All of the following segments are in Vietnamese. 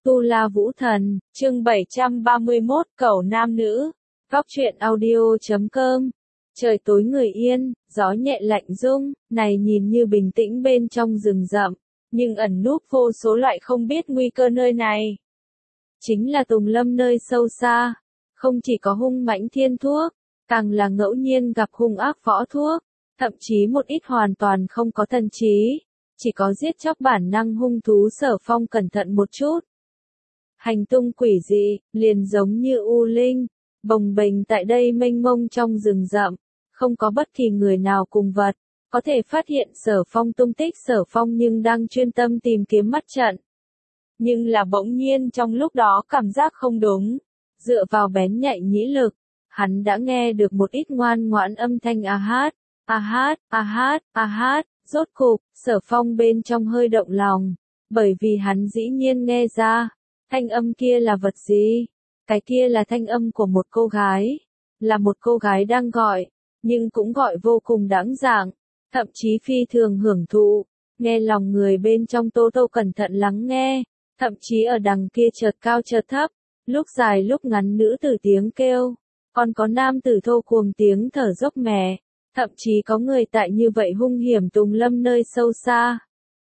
Tu La Vũ Thần, chương 731, Cẩu nam nữ. Góc truyện audio.com. Trời tối người yên, gió nhẹ lạnh rung, này nhìn như bình tĩnh bên trong rừng rậm, nhưng ẩn núp vô số loại không biết nguy cơ nơi này. Chính là tùng lâm nơi sâu xa, không chỉ có hung mãnh thiên thuốc, càng là ngẫu nhiên gặp hung ác võ thuốc, thậm chí một ít hoàn toàn không có thần trí, chỉ có giết chóc bản năng hung thú. Sở Phong cẩn thận một chút. Hành tung quỷ dị, liền giống như u linh, bồng bềnh tại đây mênh mông trong rừng rậm, không có bất kỳ người nào cùng vật, có thể phát hiện Sở Phong tung tích. Sở Phong nhưng đang chuyên tâm tìm kiếm mắt trận. Nhưng là bỗng nhiên trong lúc đó cảm giác không đúng, dựa vào bén nhạy nhĩ lực, hắn đã nghe được một ít ngoan ngoãn âm thanh a hát, a hát, a hát, a hát. Rốt cục, Sở Phong bên trong hơi động lòng, bởi vì hắn dĩ nhiên nghe ra, thanh âm kia là vật gì? Cái kia là thanh âm của một cô gái, là một cô gái đang gọi, nhưng cũng gọi vô cùng đáng dạng, thậm chí phi thường hưởng thụ, nghe lòng người bên trong. Tô Tô cẩn thận lắng nghe, thậm chí ở đằng kia chợt cao chợt thấp, lúc dài lúc ngắn nữ tử tiếng kêu, còn có nam tử thô cuồng tiếng thở dốc mẹ. Thậm chí có người tại như vậy hung hiểm tùng lâm nơi sâu xa.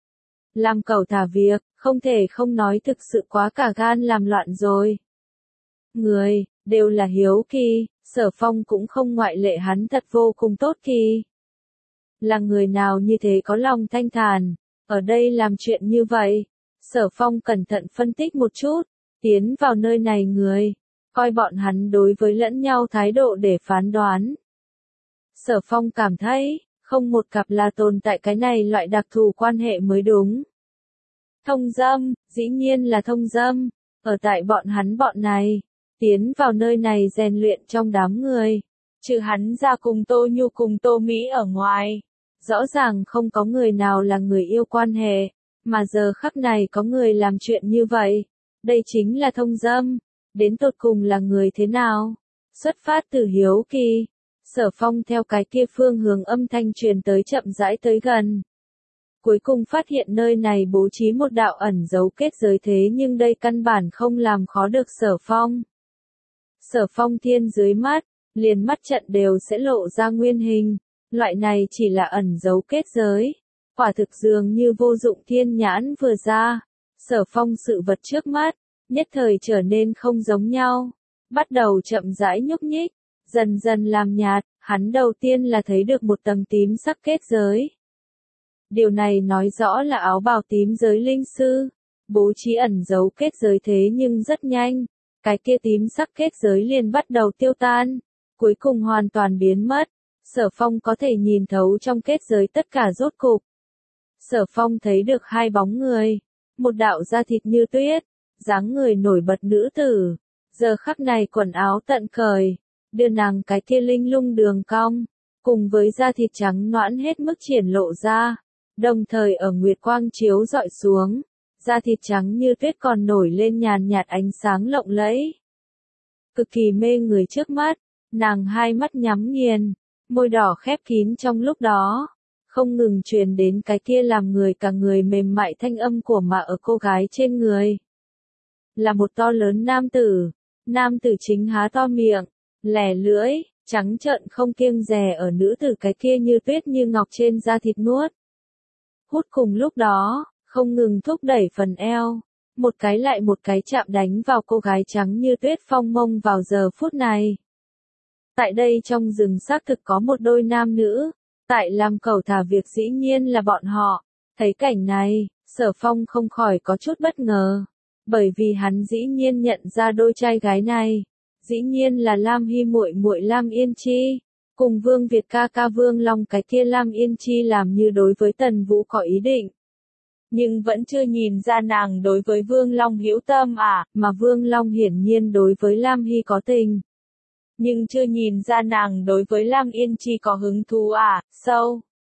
Làm cẩu thả việc, không thể không nói thực sự quá cả gan làm loạn rồi. Người, đều là hiếu kỳ, Sở Phong cũng không ngoại lệ, hắn thật vô cùng tốt kỳ. Là người nào như thế có lòng thanh thản, ở đây làm chuyện như vậy. Sở Phong cẩn thận phân tích một chút, tiến vào nơi này người, coi bọn hắn đối với lẫn nhau thái độ để phán đoán. Sở Phong cảm thấy, không một cặp là tồn tại cái này loại đặc thù quan hệ mới đúng. Thông dâm, dĩ nhiên là thông dâm, ở tại bọn hắn bọn này, tiến vào nơi này rèn luyện trong đám người, trừ hắn ra cùng Tô Nhu cùng Tô Mỹ ở ngoài, rõ ràng không có người nào là người yêu quan hệ, mà giờ khắc này có người làm chuyện như vậy, đây chính là thông dâm, đến tột cùng là người thế nào? Xuất phát từ hiếu kỳ. Sở Phong theo cái kia phương hướng âm thanh truyền tới chậm rãi tới gần. Cuối cùng phát hiện nơi này bố trí một đạo ẩn dấu kết giới, thế nhưng đây căn bản không làm khó được Sở Phong. Sở Phong thiên dưới mắt, liền mắt trận đều sẽ lộ ra nguyên hình, loại này chỉ là ẩn dấu kết giới. Quả thực dường như vô dụng. Thiên nhãn vừa ra, Sở Phong sự vật trước mắt, nhất thời trở nên không giống nhau, bắt đầu chậm rãi nhúc nhích. Dần dần làm nhạt, hắn đầu tiên là thấy được một tầng tím sắc kết giới. Điều này nói rõ là áo bào tím giới linh sư, bố trí ẩn dấu kết giới, thế nhưng rất nhanh, cái kia tím sắc kết giới liền bắt đầu tiêu tan, cuối cùng hoàn toàn biến mất. Sở Phong có thể nhìn thấu trong kết giới tất cả. Rốt cục, Sở Phong thấy được hai bóng người, một đạo da thịt như tuyết, dáng người nổi bật nữ tử, giờ khắc này quần áo tận cởi, đưa nàng cái kia linh lung đường cong, cùng với da thịt trắng nõn hết mức triển lộ ra, đồng thời ở nguyệt quang chiếu rọi xuống, da thịt trắng như tuyết còn nổi lên nhàn nhạt ánh sáng lộng lẫy. Cực kỳ mê người trước mắt, nàng hai mắt nhắm nghiền, môi đỏ khép kín, trong lúc đó, không ngừng truyền đến cái kia làm người cả người mềm mại thanh âm của mà ở cô gái trên người. Là một to lớn nam tử chính há to miệng, lẻ lưỡi, trắng trợn không kiêng dè ở nữ tử cái kia như tuyết như ngọc trên da thịt nuốt. Hút cùng lúc đó, không ngừng thúc đẩy phần eo, một cái lại một cái chạm đánh vào cô gái trắng như tuyết phong mông. Vào giờ phút này, tại đây trong rừng xác thực có một đôi nam nữ, tại làm cẩu thả việc, dĩ nhiên là bọn họ. Thấy cảnh này, Sở Phong không khỏi có chút bất ngờ, bởi vì hắn dĩ nhiên nhận ra đôi trai gái này. Dĩ nhiên là Lam Hy muội muội Lam Yên Chi, cùng Vương Việt ca ca Vương Long. Cái kia Lam Yên Chi làm như đối với Tần Vũ có ý định, nhưng vẫn chưa nhìn ra nàng đối với Vương Long hữu tâm mà Vương Long hiển nhiên đối với Lam Hy có tình, nhưng chưa nhìn ra nàng đối với Lam Yên Chi có hứng thú sâu.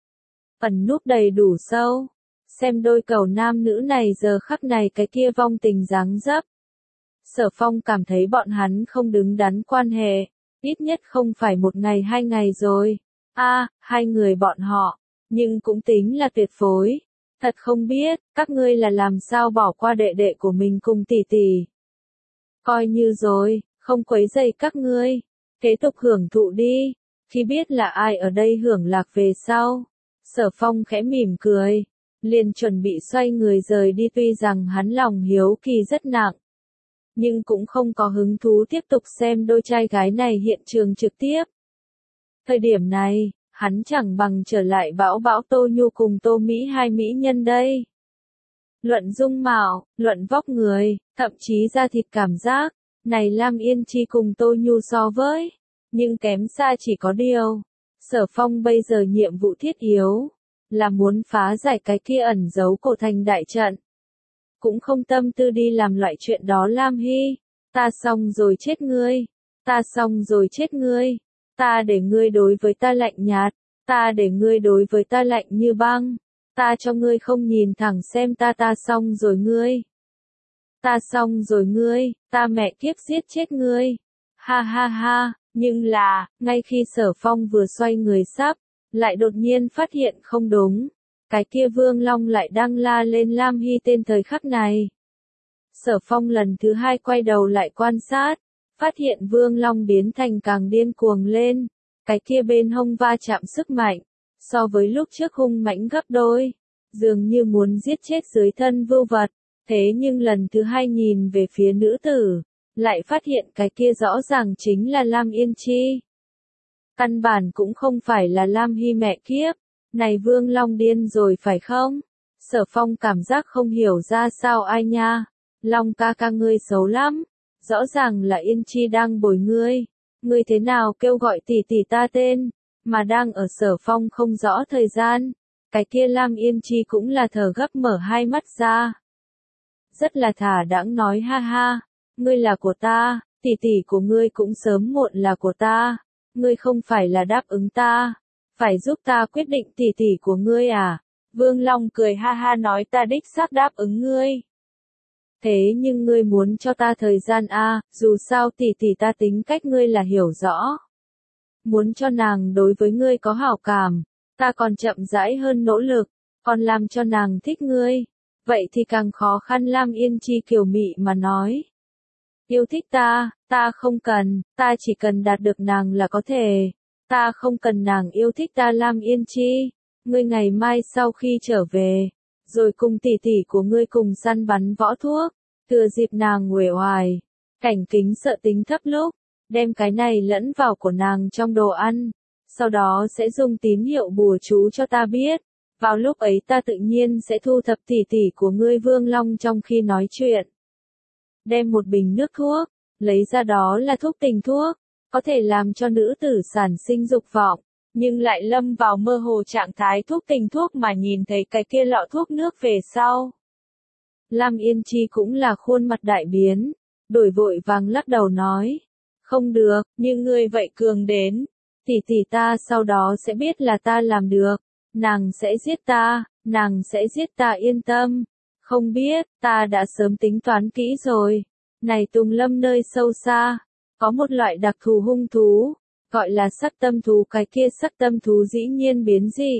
Ẩn núp đầy đủ sâu, xem đôi cẩu nam nữ này giờ khắc này cái kia vong tình dáng dấp. Sở Phong cảm thấy bọn hắn không đứng đắn quan hệ, ít nhất không phải một ngày hai ngày rồi. Hai người bọn họ, nhưng cũng tính là tuyệt phối. Thật không biết, các ngươi là làm sao bỏ qua đệ đệ của mình cùng tỷ tỷ. Coi như rồi, không quấy rầy các ngươi. Kế tục hưởng thụ đi. Khi biết là ai ở đây hưởng lạc về sau, Sở Phong khẽ mỉm cười, liền chuẩn bị xoay người rời đi, tuy rằng hắn lòng hiếu kỳ rất nặng, nhưng cũng không có hứng thú tiếp tục xem đôi trai gái này hiện trường trực tiếp. Thời điểm này, hắn chẳng bằng trở lại bão bão Tô Nhu cùng Tô Mỹ hai mỹ nhân đây. Luận dung mạo, luận vóc người, thậm chí da thịt cảm giác, này Lam Yên Chi cùng Tô Nhu so với, nhưng kém xa chỉ có điều. Sở Phong bây giờ nhiệm vụ thiết yếu, là muốn phá giải cái kia ẩn giấu cổ thành đại trận. Cũng không tâm tư đi làm loại chuyện đó. Lam Hy, ta xong rồi chết ngươi, ta xong rồi chết ngươi, ta để ngươi đối với ta lạnh nhạt, ta để ngươi đối với ta lạnh như băng, ta cho ngươi không nhìn thẳng xem ta xong rồi ngươi. Ta xong rồi ngươi, ta mẹ kiếp giết chết ngươi. Ha ha ha, nhưng là, ngay khi Sở Phong vừa xoay người sắp, lại đột nhiên phát hiện không đúng. Cái kia Vương Long lại đang la lên Lam Hy tên thời khắc này. Sở Phong lần thứ hai quay đầu lại quan sát, phát hiện Vương Long biến thành càng điên cuồng lên. Cái kia bên hông va chạm sức mạnh, so với lúc trước hung mãnh gấp đôi, dường như muốn giết chết dưới thân vưu vật. Thế nhưng lần thứ hai nhìn về phía nữ tử, lại phát hiện cái kia rõ ràng chính là Lam Yên Chi. Căn bản cũng không phải là Lam Hy mẹ kiếp. Này Vương Long điên rồi phải không? Sở Phong cảm giác không hiểu ra sao. Ai nha? Long ca ca ngươi xấu lắm. Rõ ràng là Yên Chi đang bồi ngươi. Ngươi thế nào kêu gọi tỷ tỷ ta tên, mà đang ở Sở Phong không rõ thời gian. Cái kia Lam Yên Chi cũng là thở gấp mở hai mắt ra. Rất là thả đãng nói ha ha. Ngươi là của ta, tỷ tỷ của ngươi cũng sớm muộn là của ta. Ngươi không phải là đáp ứng ta, phải giúp ta quyết định tỷ tỷ của ngươi à? Vương Long cười ha ha nói ta đích xác đáp ứng ngươi. Thế nhưng ngươi muốn cho ta thời gian à, dù sao tỷ tỷ ta tính cách ngươi là hiểu rõ. Muốn cho nàng đối với ngươi có hảo cảm, ta còn chậm rãi hơn nỗ lực, còn làm cho nàng thích ngươi. Vậy thì càng khó khăn. Lam Yên Chi kiều mị mà nói. Yêu thích ta, ta không cần, ta chỉ cần đạt được nàng là có thể. Ta không cần nàng yêu thích ta. Lam Yên Chi, ngươi ngày mai sau khi trở về, rồi cùng tỷ tỷ của ngươi cùng săn bắn võ thuốc, thừa dịp nàng uể oải, cảnh kính sợ tính thấp lúc, đem cái này lẫn vào của nàng trong đồ ăn, sau đó sẽ dùng tín hiệu bùa chú cho ta biết. Vào lúc ấy ta tự nhiên sẽ thu thập tỷ tỷ của ngươi. Vương Long trong khi nói chuyện, đem một bình nước thuốc, lấy ra, đó là thuốc tình thuốc, có thể làm cho nữ tử sản sinh dục vọng, nhưng lại lâm vào mơ hồ trạng thái thuốc tình thuốc mà nhìn thấy cái kia lọ thuốc nước về sau. Lam Yên Chi cũng là khuôn mặt đại biến, đổi vội vàng lắc đầu nói, không được, như ngươi vậy cường đến, tỷ tỷ ta sau đó sẽ biết là ta làm được, nàng sẽ giết ta, nàng sẽ giết ta. Yên tâm. Không biết, ta đã sớm tính toán kỹ rồi. Này Tùng Lâm nơi sâu xa, có một loại đặc thù hung thú, gọi là sắc tâm thú. Cái kia sắc tâm thú dĩ nhiên biến dị.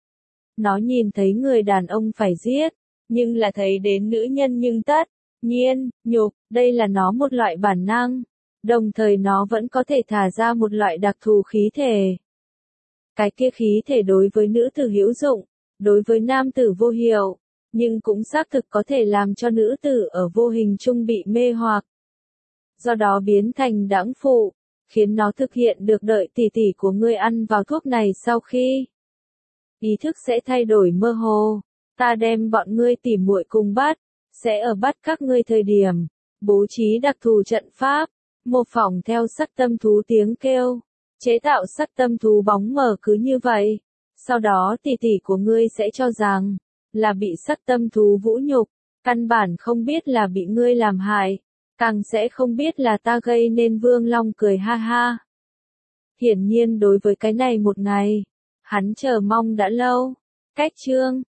Nó nhìn thấy người đàn ông phải giết, nhưng là thấy đến nữ nhân nhưng tất nhiên, nhục, đây là nó một loại bản năng. Đồng thời nó vẫn có thể thả ra một loại đặc thù khí thể. Cái kia khí thể đối với nữ tử hữu dụng, đối với nam tử vô hiệu. Nhưng cũng xác thực có thể làm cho nữ tử ở vô hình chung bị mê hoặc. Do đó biến thành đãng phụ, khiến nó thực hiện được. Đợi tỷ tỷ của ngươi ăn vào thuốc này sau khi ý thức sẽ thay đổi mơ hồ. Ta đem bọn ngươi tỉ muội cùng bắt, sẽ ở bắt các ngươi thời điểm, bố trí đặc thù trận pháp, mô phỏng theo sắc tâm thú tiếng kêu, chế tạo sắc tâm thú bóng mờ cứ như vậy. Sau đó tỷ tỷ của ngươi sẽ cho rằng là bị sắc tâm thú vũ nhục, căn bản không biết là bị ngươi làm hại, càng sẽ không biết là ta gây nên. Vương Long cười ha ha. Hiển nhiên đối với cái này một ngày, hắn chờ mong đã lâu. Cách chương